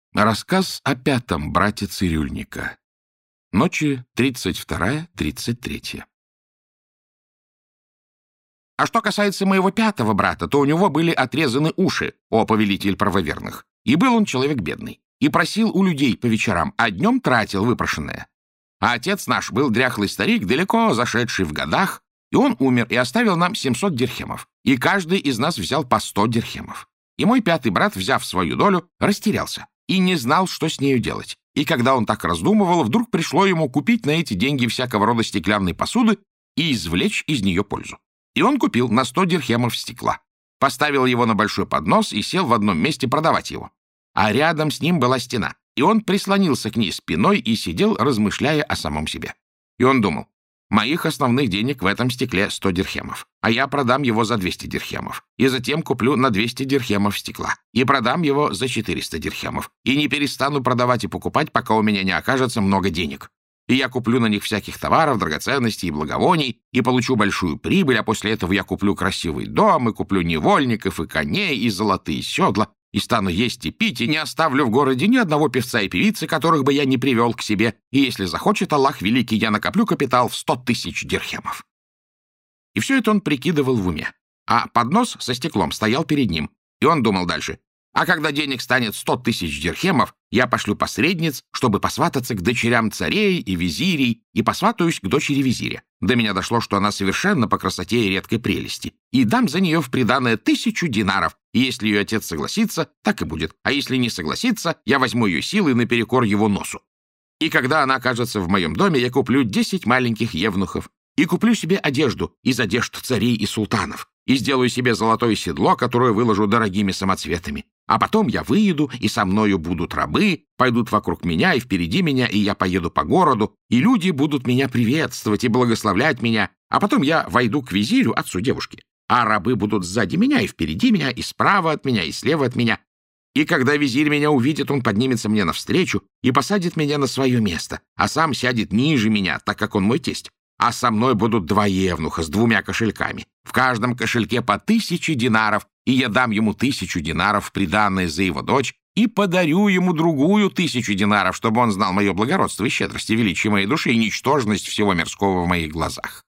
Рассказ о пятом брате цирюльника. Ночи 32-33. А что касается моего пятого брата, то у него были отрезаны уши, о повелитель правоверных, и был он человек бедный, и просил у людей по вечерам, а днем тратил выпрошенное. А отец наш был дряхлый старик, далеко зашедший в годах, и он умер и оставил нам 700 дирхемов, и каждый из нас взял по 100 дирхемов. И мой пятый брат, взяв свою долю, растерялся и не знал, что с нею делать. И когда он так раздумывал, вдруг пришло ему купить на эти деньги всякого рода стеклянной посуды и извлечь из нее пользу. И он купил на 100 дирхемов стекла, поставил его на большой поднос и сел в одном месте продавать его. А рядом с ним была стена, и он прислонился к ней спиной и сидел, размышляя о самом себе. И он думал: моих основных денег в этом стекле 100 дирхемов, а я продам его за 200 дирхемов, и затем куплю на 200 дирхемов стекла, и продам его за 400 дирхемов, и не перестану продавать и покупать, пока у меня не окажется много денег. И я куплю на них всяких товаров, драгоценностей и благовоний, и получу большую прибыль, а после этого я куплю красивый дом, и куплю невольников, и коней, и золотые седла, и стану есть и пить, и не оставлю в городе ни одного певца и певицы, которых бы я не привел к себе, и если захочет Аллах Великий, я накоплю капитал в 100 тысяч дирхемов. И все это он прикидывал в уме, а поднос со стеклом стоял перед ним, и он думал дальше: а когда денег станет 100 тысяч дирхемов, я пошлю посредниц, чтобы посвататься к дочерям царей и визирей, и посватаюсь к дочери визиря. До меня дошло, что она совершенно по красоте и редкой прелести, и дам за нее в приданое 1000 динаров, и если ее отец согласится, так и будет, а если не согласится, я возьму ее силой наперекор его носу. И когда она окажется в моем доме, я куплю 10 маленьких евнухов, и куплю себе одежду из одежд царей и султанов, и сделаю себе золотое седло, которое выложу дорогими самоцветами. А потом я выеду, и со мною будут рабы, пойдут вокруг меня и впереди меня, и я поеду по городу, и люди будут меня приветствовать и благословлять меня, а потом я войду к визирю, отцу девушки, а рабы будут сзади меня и впереди меня, и справа от меня, и слева от меня. И когда визирь меня увидит, он поднимется мне навстречу и посадит меня на свое место, а сам сядет ниже меня, так как он мой тесть. А со мной будут 2 евнуха с 2 кошельками, в каждом кошельке по 1000 динаров, и я дам ему 1000 динаров приданное за его дочь, и подарю ему другую 1000 динаров, чтобы он знал мое благородство и щедрость, и величие моей души, и ничтожность всего мирского в моих глазах.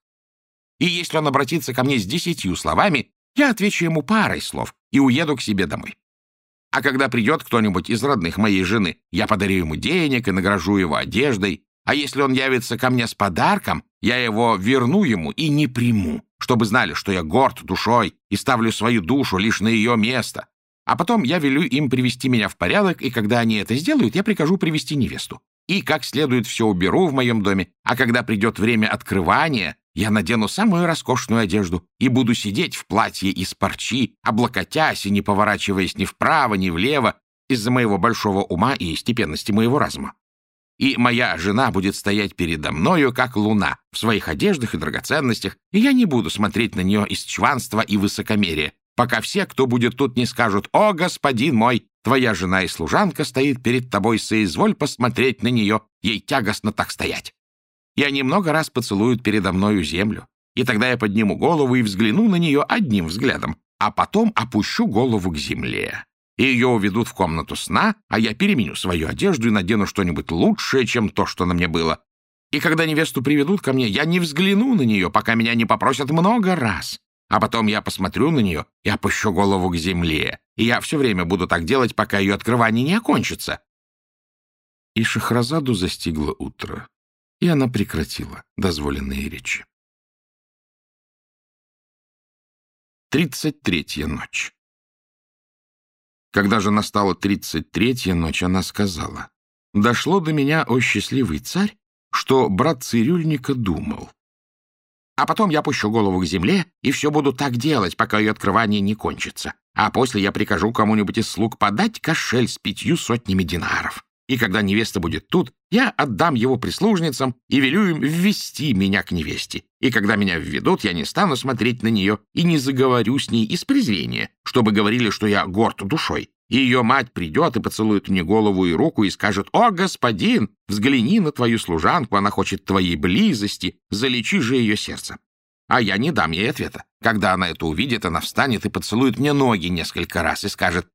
И если он обратится ко мне с 10 словами, я отвечу ему парой слов и уеду к себе домой. А когда придет кто-нибудь из родных моей жены, я подарю ему денег и награжу его одеждой, а если он явится ко мне с подарком, я его верну ему и не приму, чтобы знали, что я горд душой и ставлю свою душу лишь на ее место. А потом я велю им привести меня в порядок, и когда они это сделают, я прикажу привести невесту. И как следует все уберу в моем доме, а когда придет время открывания, я надену самую роскошную одежду и буду сидеть в платье из парчи, облокотясь и не поворачиваясь ни вправо, ни влево из-за моего большого ума и степенности моего разума. И моя жена будет стоять передо мною, как луна, в своих одеждах и драгоценностях, и я не буду смотреть на нее из чванства и высокомерия, пока все, кто будет тут, не скажут: «О, господин мой, твоя жена и служанка стоит перед тобой, соизволь посмотреть на нее, ей тягостно так стоять». И они много раз поцелуют передо мною землю, и тогда я подниму голову и взгляну на нее одним взглядом, а потом опущу голову к земле. И ее уведут в комнату сна, а я переменю свою одежду и надену что-нибудь лучшее, чем то, что на мне было. И когда невесту приведут ко мне, я не взгляну на нее, пока меня не попросят много раз. А потом я посмотрю на нее и опущу голову к земле. И я все время буду так делать, пока ее открывание не окончится. И Шахразаду застигло утро, и она прекратила дозволенные речи. 33-я ночь. Когда же настала 33-я ночь, она сказала: «Дошло до меня, о счастливый царь, что брат цирюльника думал. А потом я пущу голову к земле, и все буду так делать, пока ее открывание не кончится. А после я прикажу кому-нибудь из слуг подать кошель с 500 динаров. И когда невеста будет тут, я отдам его прислужницам и велю им ввести меня к невесте. И когда меня введут, я не стану смотреть на нее и не заговорю с ней из презрения, чтобы говорили, что я горд душой. И ее мать придет и поцелует мне голову и руку и скажет: «О, господин, взгляни на твою служанку, она хочет твоей близости, залечи же ее сердце». А я не дам ей ответа. Когда она это увидит, она встанет и поцелует мне ноги несколько раз и скажет: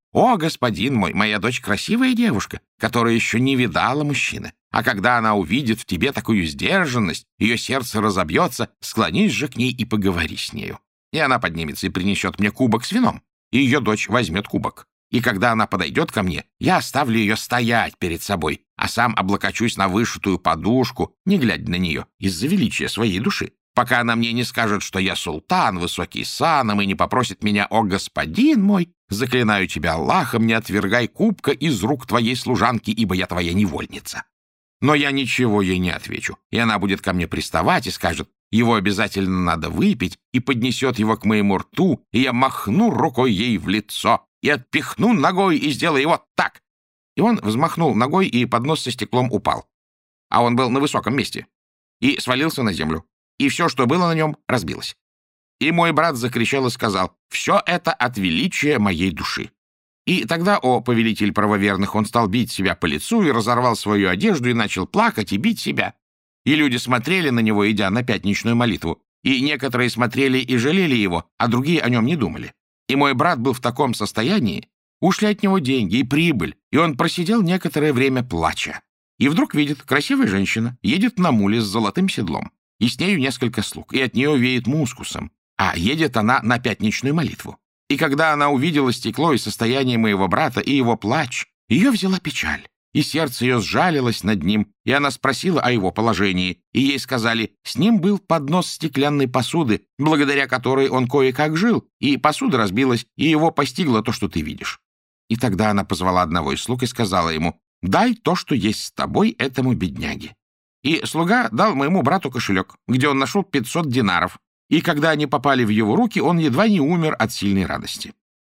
«О, господин мой, моя дочь красивая девушка, которая еще не видала мужчины. А когда она увидит в тебе такую сдержанность, ее сердце разобьется, склонись же к ней и поговори с нею. И она поднимется и принесет мне кубок с вином, и ее дочь возьмет кубок. И когда она подойдет ко мне, я оставлю ее стоять перед собой, а сам облокочусь на вышитую подушку, не глядя на нее, из-за величия своей души, пока она мне не скажет, что я султан, высокий саном, и не попросит меня: «О, господин мой, заклинаю тебя Аллахом, не отвергай кубка из рук твоей служанки, ибо я твоя невольница». Но я ничего ей не отвечу, и она будет ко мне приставать и скажет: «Его обязательно надо выпить», и поднесет его к моему рту, и я махну рукой ей в лицо, и отпихну ногой, и сделаю его так». И он взмахнул ногой, и поднос со стеклом упал. А он был на высоком месте. И свалился на землю. И все, что было на нем, разбилось. И мой брат закричал и сказал: «Все это от величия моей души». И тогда, о повелитель правоверных, он стал бить себя по лицу и разорвал свою одежду и начал плакать и бить себя. И люди смотрели на него, идя на пятничную молитву, и некоторые смотрели и жалели его, а другие о нем не думали. И мой брат был в таком состоянии, ушли от него деньги и прибыль, и он просидел некоторое время плача. И вдруг видит, красивая женщина едет на муле с золотым седлом, и с нею несколько слуг, и от нее веет мускусом, а едет она на пятничную молитву. И когда она увидела стекло и состояние моего брата, и его плач, ее взяла печаль, и сердце ее сжалилось над ним, и она спросила о его положении, и ей сказали: с ним был поднос стеклянной посуды, благодаря которой он кое-как жил, и посуда разбилась, и его постигло то, что ты видишь. И тогда она позвала одного из слуг и сказала ему: «Дай то, что есть с тобой, этому бедняге». И слуга дал моему брату кошелек, где он нашел 500 динаров, и когда они попали в его руки, он едва не умер от сильной радости.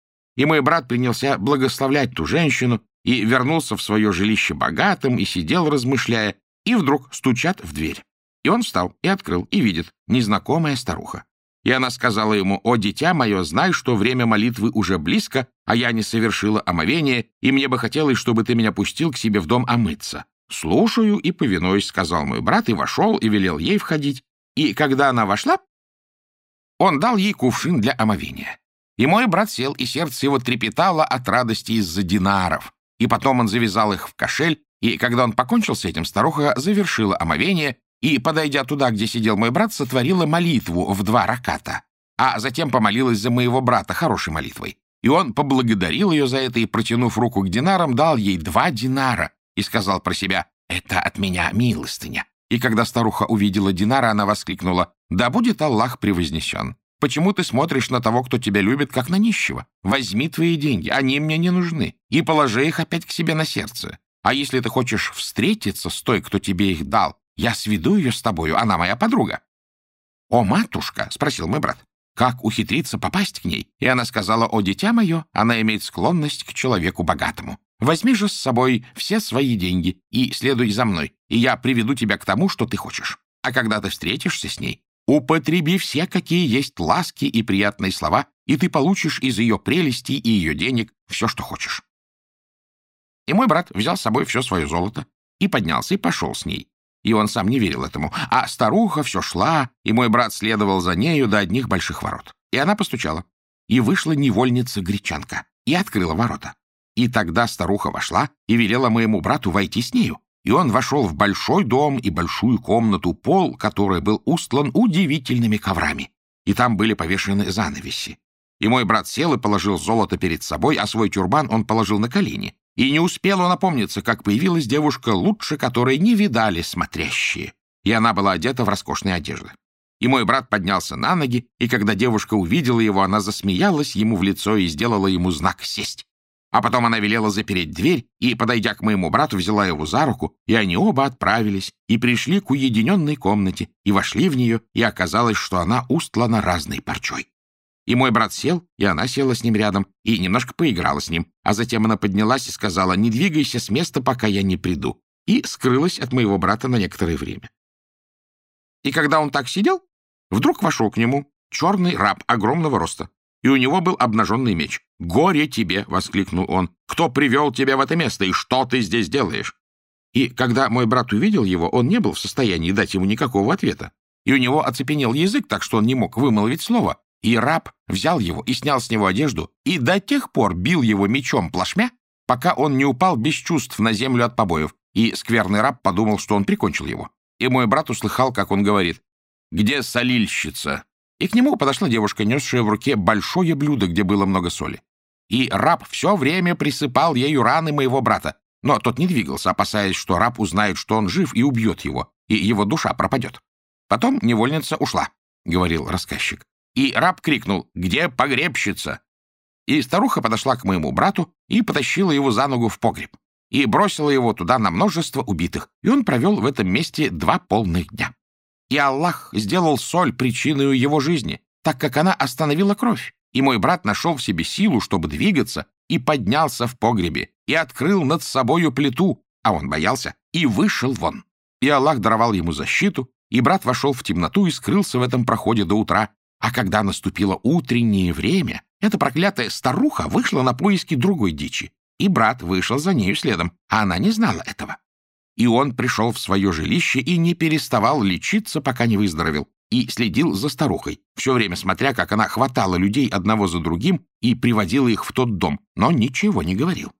И мой брат принялся благословлять ту женщину, и вернулся в свое жилище богатым, и сидел, размышляя, и вдруг стучат в дверь. И он встал и открыл, и видит незнакомая старуха. И она сказала ему: «О, дитя мое, знай, что время молитвы уже близко, а я не совершила омовение, и мне бы хотелось, чтобы ты меня пустил к себе в дом омыться». «Слушаю и повинуюсь», — сказал мой брат, и вошел, и велел ей входить. И когда она вошла, он дал ей кувшин для омовения. И мой брат сел, и сердце его трепетало от радости из-за динаров. И потом он завязал их в кошель, и когда он покончил с этим, старуха завершила омовение и, подойдя туда, где сидел мой брат, сотворила молитву в 2 раката, а затем помолилась за моего брата хорошей молитвой. И он поблагодарил ее за это и, протянув руку к динарам, дал ей 2 динара и сказал про себя: «Это от меня милостыня». И когда старуха увидела динары, она воскликнула: «Да будет Аллах превознесен! Почему ты смотришь на того, кто тебя любит, как на нищего? Возьми твои деньги, они мне не нужны, и положи их опять к себе на сердце. А если ты хочешь встретиться с той, кто тебе их дал, я сведу ее с тобою, она моя подруга». «О, матушка!» — спросил мой брат. «Как ухитриться попасть к ней?» И она сказала: «О, дитя мое, она имеет склонность к человеку богатому. Возьми же с собой все свои деньги и следуй за мной, и я приведу тебя к тому, что ты хочешь. А когда ты встретишься с ней, употреби все, какие есть ласки и приятные слова, и ты получишь из ее прелести и ее денег все, что хочешь». И мой брат взял с собой все свое золото и поднялся и пошел с ней. И он сам не верил этому. А старуха все шла, и мой брат следовал за нею до одних больших ворот. И она постучала. И вышла невольница-гречанка и открыла ворота. И тогда старуха вошла и велела моему брату войти с нею. И он вошел в большой дом и большую комнату, пол которой был устлан удивительными коврами. И там были повешены занавеси. И мой брат сел и положил золото перед собой, а свой тюрбан он положил на колени. И не успел он опомниться, как появилась девушка лучше, которой не видали смотрящие. И она была одета в роскошные одежды. И мой брат поднялся на ноги, и когда девушка увидела его, она засмеялась ему в лицо и сделала ему знак сесть. А потом она велела запереть дверь, и, подойдя к моему брату, взяла его за руку, и они оба отправились, и пришли к уединенной комнате, и вошли в нее, и оказалось, что она устлана разной парчой. И мой брат сел, и она села с ним рядом, и немножко поиграла с ним, а затем она поднялась и сказала: «Не двигайся с места, пока я не приду», и скрылась от моего брата на некоторое время. И когда он так сидел, вдруг вошел к нему черный раб огромного роста, и у него был обнаженный меч. «Горе тебе!» — воскликнул он. «Кто привел тебя в это место, и что ты здесь делаешь?» И когда мой брат увидел его, он не был в состоянии дать ему никакого ответа, и у него оцепенел язык, так что он не мог вымолвить слова. И раб взял его и снял с него одежду, и до тех пор бил его мечом плашмя, пока он не упал без чувств на землю от побоев, и скверный раб подумал, что он прикончил его. И мой брат услыхал, как он говорит: «Где солильщица?» И к нему подошла девушка, несшая в руке большое блюдо, где было много соли. И раб все время присыпал ею раны моего брата, но тот не двигался, опасаясь, что раб узнает, что он жив, и убьет его, и его душа пропадет. Потом невольница ушла, — говорил рассказчик. И раб крикнул: «Где погребщица?» И старуха подошла к моему брату и потащила его за ногу в погреб, и бросила его туда на множество убитых, и он провел в этом месте 2 полных дня. И Аллах сделал соль причиной его жизни, так как она остановила кровь, и мой брат нашел в себе силу, чтобы двигаться, и поднялся в погребе, и открыл над собою плиту, а он боялся, и вышел вон. И Аллах даровал ему защиту, и брат вошел в темноту и скрылся в этом проходе до утра. А когда наступило утреннее время, эта проклятая старуха вышла на поиски другой дичи, и брат вышел за нею следом, а она не знала этого. И он пришел в свое жилище и не переставал лечиться, пока не выздоровел, и следил за старухой, все время смотря, как она хватала людей одного за другим и приводила их в тот дом, но ничего не говорил.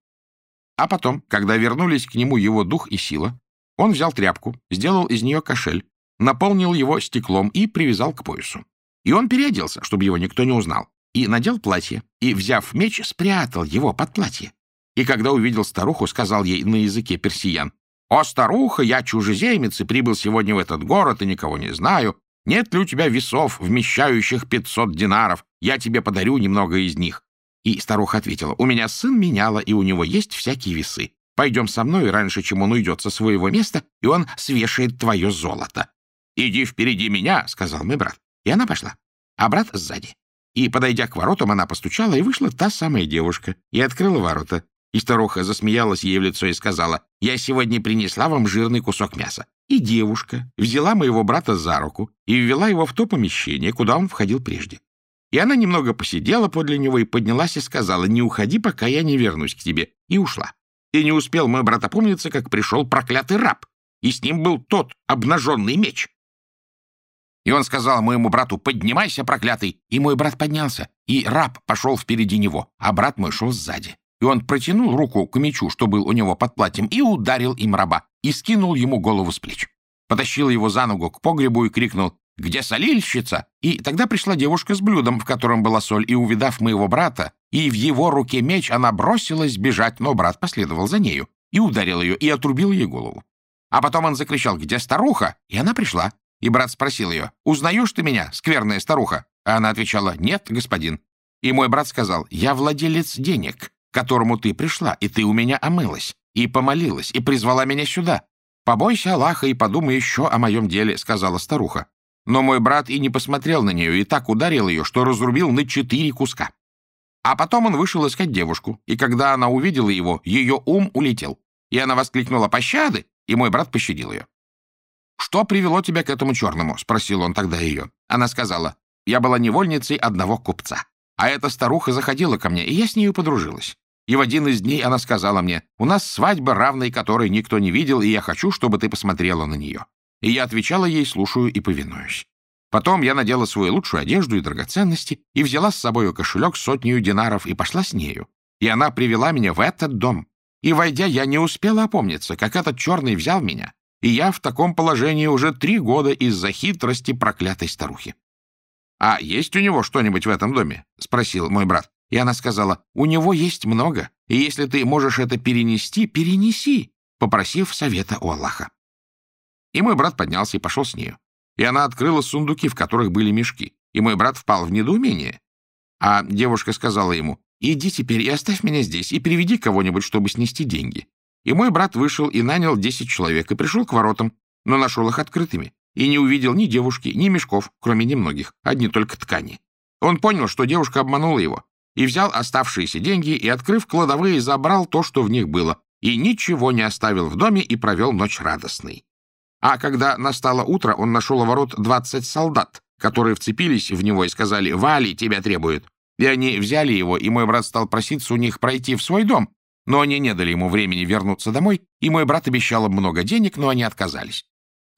А потом, когда вернулись к нему его дух и сила, он взял тряпку, сделал из нее кошель, наполнил его стеклом и привязал к поясу. И он переоделся, чтобы его никто не узнал, и надел платье, и, взяв меч, спрятал его под платье. И когда увидел старуху, сказал ей на языке персиян: «О, старуха, я чужеземец и прибыл сегодня в этот город и никого не знаю. Нет ли у тебя весов, вмещающих 500 динаров? Я тебе подарю немного из них». И старуха ответила: «У меня сын меняла, и у него есть всякие весы. Пойдем со мной раньше, чем он уйдет со своего места, и он свешает твое золото». «Иди впереди меня», — сказал мой брат. И она пошла, а брат сзади. И, подойдя к воротам, она постучала, и вышла та самая девушка, и открыла ворота. И старуха засмеялась ей в лицо и сказала: «Я сегодня принесла вам жирный кусок мяса». И девушка взяла моего брата за руку и ввела его в то помещение, куда он входил прежде. И она немного посидела подле него и поднялась и сказала: «Не уходи, пока я не вернусь к тебе», и ушла. И не успел мой брат опомниться, как пришел проклятый раб, и с ним был тот обнаженный меч. И он сказал моему брату: «Поднимайся, проклятый!» И мой брат поднялся, и раб пошел впереди него, а брат мой шел сзади. И он протянул руку к мечу, что был у него под платьем, и ударил им раба, и скинул ему голову с плеч. Потащил его за ногу к погребу и крикнул: «Где солильщица?» И тогда пришла девушка с блюдом, в котором была соль, и, увидав моего брата, и в его руке меч, она бросилась бежать, но брат последовал за нею, и ударил ее, и отрубил ей голову. А потом он закричал: «Где старуха?» И она пришла. И брат спросил ее: «Узнаешь ты меня, скверная старуха?» А она отвечала: «Нет, господин». И мой брат сказал: «Я владелец денег, к которому ты пришла, и ты у меня омылась, и помолилась, и призвала меня сюда. Побойся Аллаха и подумай еще о моем деле», — сказала старуха. Но мой брат и не посмотрел на нее, и так ударил ее, что разрубил на 4 куска. А потом он вышел искать девушку, и когда она увидела его, ее ум улетел. И она воскликнула: «Пощады!» И мой брат пощадил ее. «Что привело тебя к этому черному?» — спросил он тогда ее. Она сказала: «Я была невольницей одного купца. А эта старуха заходила ко мне, и я с нею подружилась. И в один из дней она сказала мне: у нас свадьба, равной которой никто не видел, и я хочу, чтобы ты посмотрела на нее». И я отвечала ей: слушаю и повинуюсь. Потом я надела свою лучшую одежду и драгоценности, и взяла с собою кошелек с 100 динаров, и пошла с нею. И она привела меня в этот дом. И, войдя, я не успела опомниться, как этот черный взял меня, и я в таком положении уже 3 года из-за хитрости проклятой старухи. «А есть у него что-нибудь в этом доме?» — спросил мой брат. И она сказала: «У него есть много, и если ты можешь это перенести, перенеси», попросив совета у Аллаха. И мой брат поднялся и пошел с нею. И она открыла сундуки, в которых были мешки, и мой брат впал в недоумение. А девушка сказала ему: «Иди теперь и оставь меня здесь, и приведи кого-нибудь, чтобы снести деньги». И мой брат вышел и нанял 10 человек, и пришел к воротам, но нашел их открытыми, и не увидел ни девушки, ни мешков, кроме немногих, одни только ткани. Он понял, что девушка обманула его, и взял оставшиеся деньги, и, открыв кладовые, забрал то, что в них было, и ничего не оставил в доме, и провел ночь радостной. А когда настало утро, он нашел у ворот 20 солдат, которые вцепились в него и сказали: «Вали, тебя требуют». И они взяли его, и мой брат стал проситься у них пройти в свой дом, но они не дали ему времени вернуться домой, и мой брат обещал им много денег, но они отказались.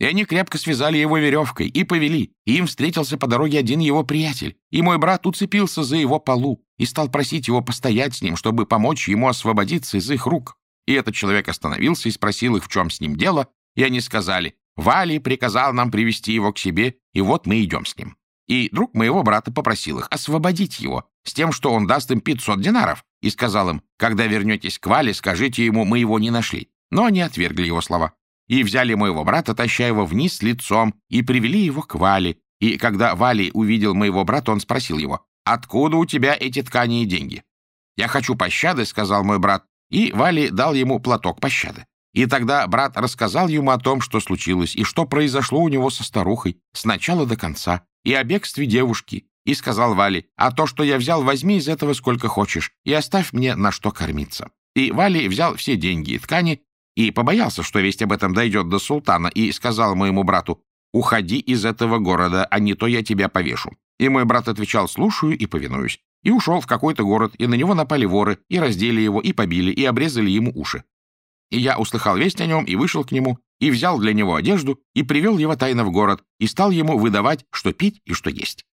И они крепко связали его веревкой и повели, и им встретился по дороге один его приятель, и мой брат уцепился за его полу и стал просить его постоять с ним, чтобы помочь ему освободиться из их рук. И этот человек остановился и спросил их, в чем с ним дело, и они сказали: «Вали приказал нам привести его к себе, и вот мы идем с ним». И друг моего брата попросил их освободить его, с тем, что он даст им 500 динаров, и сказал им: «Когда вернетесь к Вале, скажите ему, мы его не нашли». Но они отвергли его слова. И взяли моего брата, таща его вниз лицом, и привели его к Вале. И когда Вали увидел моего брата, он спросил его: «Откуда у тебя эти ткани и деньги?» «Я хочу пощады», — сказал мой брат, и Вали дал ему платок пощады. И тогда брат рассказал ему о том, что случилось, и что произошло у него со старухой, с начала до конца, и о бегстве девушки, и сказал Вали: «А то, что я взял, возьми из этого сколько хочешь, и оставь мне на что кормиться». И Вали взял все деньги и ткани, и побоялся, что весть об этом дойдет до султана, и сказал моему брату: «Уходи из этого города, а не то я тебя повешу». И мой брат отвечал: «Слушаю и повинуюсь». И ушел в какой-то город, и на него напали воры, и раздели его, и побили, и обрезали ему уши. И я услыхал весть о нем, и вышел к нему, и взял для него одежду, и привел его тайно в город, и стал ему выдавать, что пить и что есть.